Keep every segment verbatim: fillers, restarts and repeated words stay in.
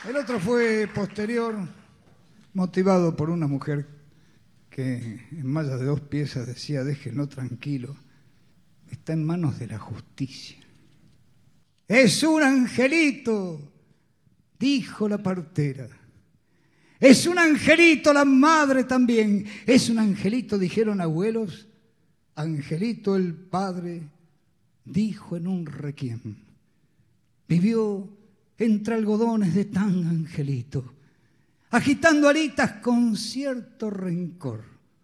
El otro fue posterior, motivado por una mujer que en malla de dos piezas decía: déjenlo tranquilo, está en manos de la justicia. Es un angelito, dijo la partera. Es un angelito la madre también. Es un angelito, dijeron abuelos. Angelito el padre, dijo en un requiem. Vivió entre algodones de tan angelito, agitando alitas con cierto rencor.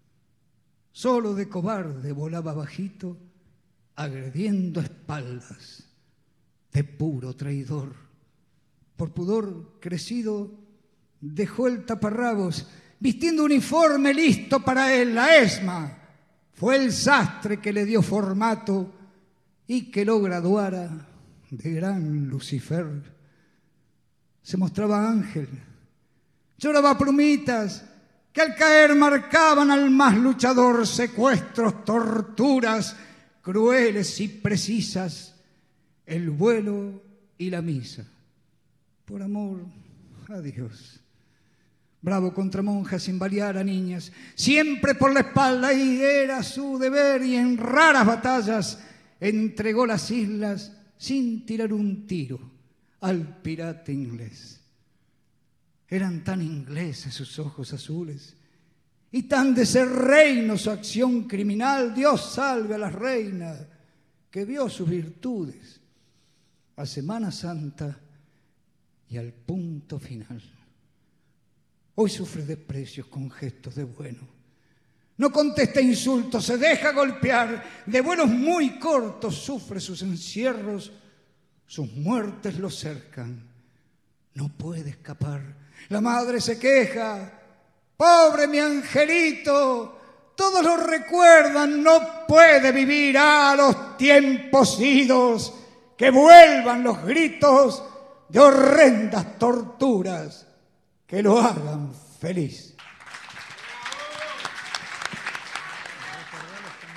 Solo de cobarde volaba bajito, agrediendo a espaldas de puro traidor. Por pudor crecido, dejó el taparrabos, vistiendo uniforme listo para él, la esma. Fue el sastre que le dio formato y que lo graduara de gran Lucifer. Se mostraba ángel, lloraba plumitas que al caer marcaban al más luchador secuestros, torturas crueles y precisas, el vuelo y la misa. Por amor a Dios. Bravo contra monjas sin variar a niñas, siempre por la espalda, y era su deber, y en raras batallas entregó las islas sin tirar un tiro al pirata inglés. Eran tan ingleses sus ojos azules y tan de ser reino su acción criminal. Dios salve a la reina que vio sus virtudes a Semana Santa y al punto final. Hoy sufre desprecios con gestos de bueno. No contesta insultos, se deja golpear. De vuelos muy cortos sufre sus encierros, sus muertes lo cercan. No puede escapar. La madre se queja. Pobre mi angelito, todos lo recuerdan, no puede vivir a los tiempos idos. Que vuelvan los gritos de horrendas torturas que lo hagan feliz.